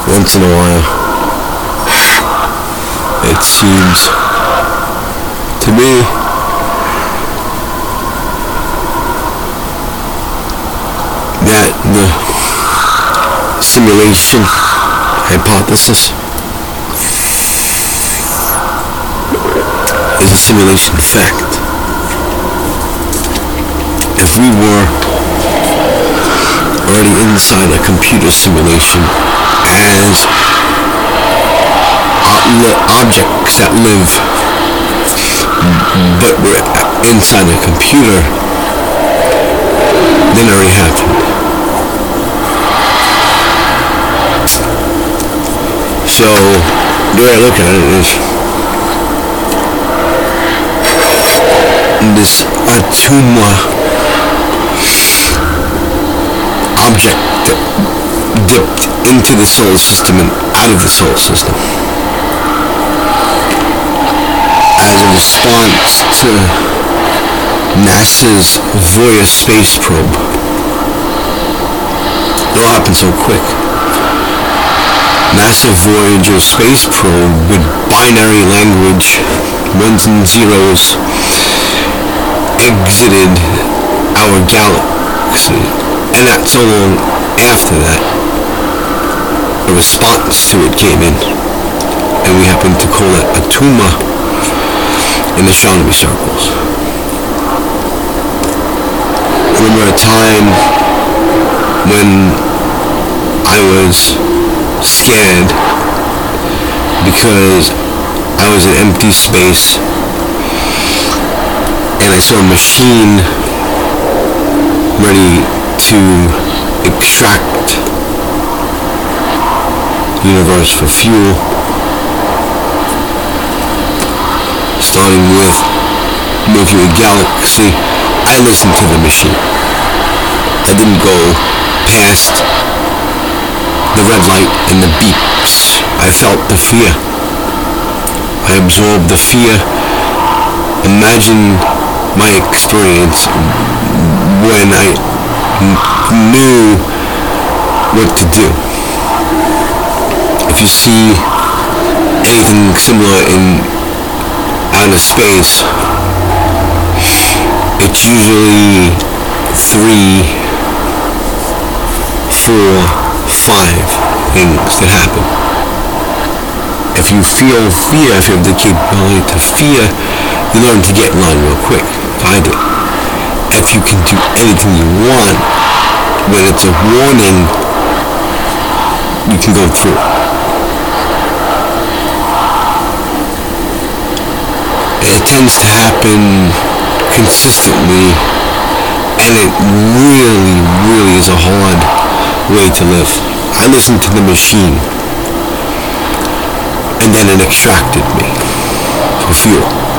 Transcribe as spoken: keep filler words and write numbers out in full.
once in a while, it seems to me that the simulation hypothesis is a simulation fact. If we were already inside a computer simulation as objects that live, but we're inside a computer, then it already happened. So the way I look at it is, this Atuma object dipped into the solar system and out of the solar system as a response to NASA's Voyager space probe. It all happened so quick. NASA Voyager space probe with binary language, ones and zeros, exited our galaxy, and not so long after that, a response to it came in, and we happen to call it Atuma in astronomy circles. I remember a time when I was scared because I was in empty space and I saw a machine ready to extract the universe for fuel, starting with Milky Way Galaxy. I listened to the machine. I didn't go past the red light and the beeps. I felt the fear. I absorbed the fear. Imagine my experience when I n- knew what to do. If you see anything similar in outer space, it's usually three, four, five things that happen. If you feel fear, if you have the capability to fear, you learn to get in line real quick. I did. If you can do anything you want, when it's a warning, you can go through. It tends to happen consistently, and it really, really is a hard way to live. I listened to the machine, and then it extracted me for fuel.